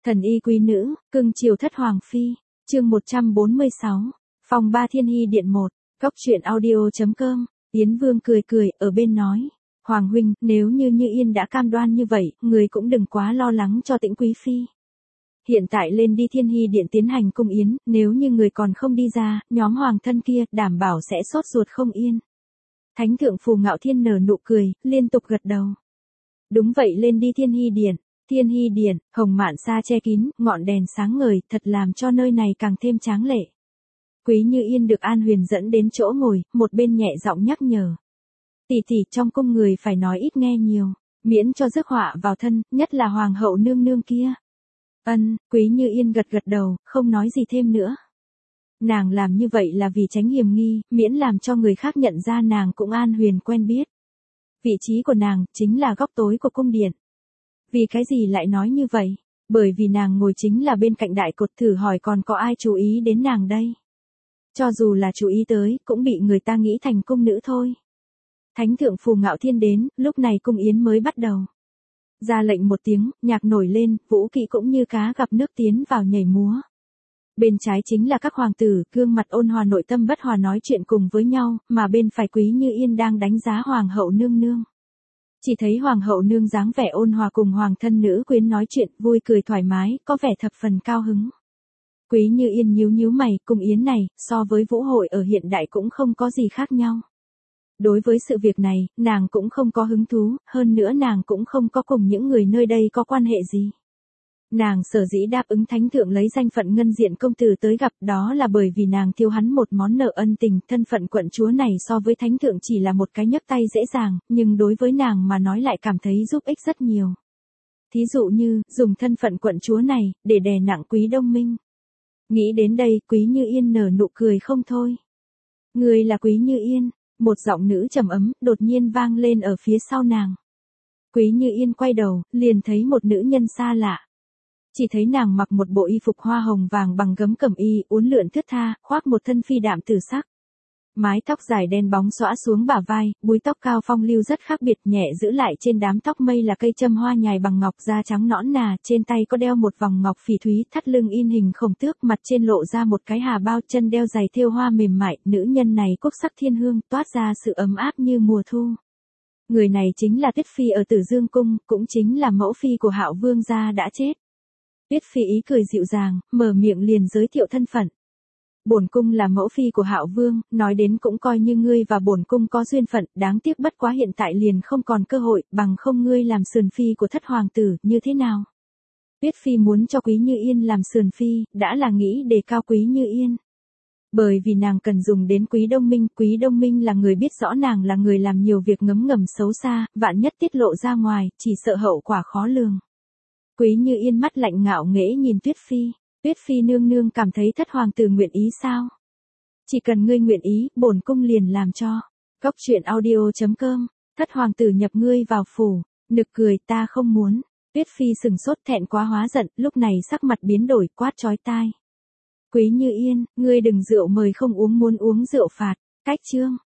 Thần y quý nữ, cưng chiều thất hoàng phi, chương 146, phòng 3 Thiên Hy Điện 1, Cóc truyện audio.com, Yến Vương cười cười, ở bên nói, Hoàng huynh, nếu như Như Yên đã cam đoan như vậy, người cũng đừng quá lo lắng cho Tĩnh quý phi. Hiện tại lên đi Thiên Hy Điện tiến hành cung yến, nếu như người còn không đi ra, nhóm hoàng thân kia đảm bảo sẽ sốt ruột không yên. Thánh thượng Phù Ngạo Thiên nở nụ cười, liên tục gật đầu. Đúng vậy, lên đi Thiên Hy Điện. Thiên Hy Điện, hồng mạn sa che kín, ngọn đèn sáng ngời, thật làm cho nơi này càng thêm tráng lệ. Quý Như Yên được An Huyền dẫn đến chỗ ngồi, một bên nhẹ giọng nhắc nhở. Tỷ tỷ, trong cung người phải nói ít nghe nhiều, miễn cho rước họa vào thân, nhất là hoàng hậu nương nương kia. Quý Như Yên gật gật đầu, không nói gì thêm nữa. Nàng làm như vậy là vì tránh hiềm nghi, miễn làm cho người khác nhận ra nàng cũng An Huyền quen biết. Vị trí của nàng, chính là góc tối của cung điện. Vì cái gì lại nói như vậy? Bởi vì nàng ngồi chính là bên cạnh đại cột, thử hỏi còn có ai chú ý đến nàng đây? Cho dù là chú ý tới, cũng bị người ta nghĩ thành cung nữ thôi. Thánh thượng Phù Ngạo Thiên đến, lúc này cung yến mới bắt đầu. Ra lệnh một tiếng, nhạc nổi lên, vũ kỵ cũng như cá gặp nước tiến vào nhảy múa. Bên trái chính là các hoàng tử, gương mặt ôn hòa nội tâm bất hòa nói chuyện cùng với nhau, mà bên phải Quý Như Yên đang đánh giá hoàng hậu nương nương. Chỉ thấy hoàng hậu nương dáng vẻ ôn hòa cùng hoàng thân nữ quyến nói chuyện, vui cười thoải mái, có vẻ thập phần cao hứng. Quý Như Yên nhíu nhíu mày, cung yến này, so với vũ hội ở hiện đại cũng không có gì khác nhau. Đối với sự việc này, nàng cũng không có hứng thú, hơn nữa nàng cũng không có cùng những người nơi đây có quan hệ gì. Nàng sở dĩ đáp ứng thánh thượng lấy danh phận ngân diện công tử tới gặp, đó là bởi vì nàng thiếu hắn một món nợ ân tình, thân phận quận chúa này so với thánh thượng chỉ là một cái nhấc tay dễ dàng, nhưng đối với nàng mà nói lại cảm thấy giúp ích rất nhiều. Thí dụ như, dùng thân phận quận chúa này, để đè nặng Quý Đông Minh. Nghĩ đến đây, Quý Như Yên nở nụ cười không thôi. Người là Quý Như Yên, một giọng nữ trầm ấm, đột nhiên vang lên ở phía sau nàng. Quý Như Yên quay đầu, liền thấy một nữ nhân xa lạ. Chỉ thấy nàng mặc một bộ y phục hoa hồng vàng bằng gấm cẩm y, uốn lượn thướt tha, khoác một thân phi đạm tử sắc. Mái tóc dài đen bóng xõa xuống bả vai, búi tóc cao phong lưu rất khác biệt, nhẹ giữ lại trên đám tóc mây là cây châm hoa nhài bằng ngọc, da trắng nõn nà, trên tay có đeo một vòng ngọc phỉ thúy, thắt lưng in hình khổng tước, mặt trên lộ ra một cái hà bao, chân đeo giày thêu hoa mềm mại, nữ nhân này quốc sắc thiên hương, toát ra sự ấm áp như mùa thu. Người này chính là Tuyết Phi ở Tử Dương Cung, cũng chính là mẫu phi của Hạo Vương gia đã chết. Tuyết Phi ý cười dịu dàng, mở miệng liền giới thiệu thân phận. Bổn cung là mẫu phi của Hạo Vương, nói đến cũng coi như ngươi và bổn cung có duyên phận, đáng tiếc bất quá hiện tại liền không còn cơ hội, bằng không ngươi làm sườn phi của thất hoàng tử, như thế nào? Tuyết Phi muốn cho Quý Như Yên làm sườn phi, đã là nghĩ đề cao Quý Như Yên. Bởi vì nàng cần dùng đến Quý Đông Minh là người biết rõ nàng là người làm nhiều việc ngấm ngầm xấu xa, vạn nhất tiết lộ ra ngoài, chỉ sợ hậu quả khó lường. Quý Như Yên mắt lạnh ngạo nghễ nhìn Tuyết Phi. Tuyết Phi nương nương cảm thấy thất hoàng tử nguyện ý sao? Chỉ cần ngươi nguyện ý, bổn cung liền làm cho. Cóc truyện audio.com, thất hoàng tử nhập ngươi vào phủ, nực cười, ta không muốn. Tuyết Phi sừng sốt thẹn quá hóa giận, lúc này sắc mặt biến đổi, quát chói tai. Quý Như Yên, ngươi đừng rượu mời không uống, muốn uống rượu phạt, cách chương.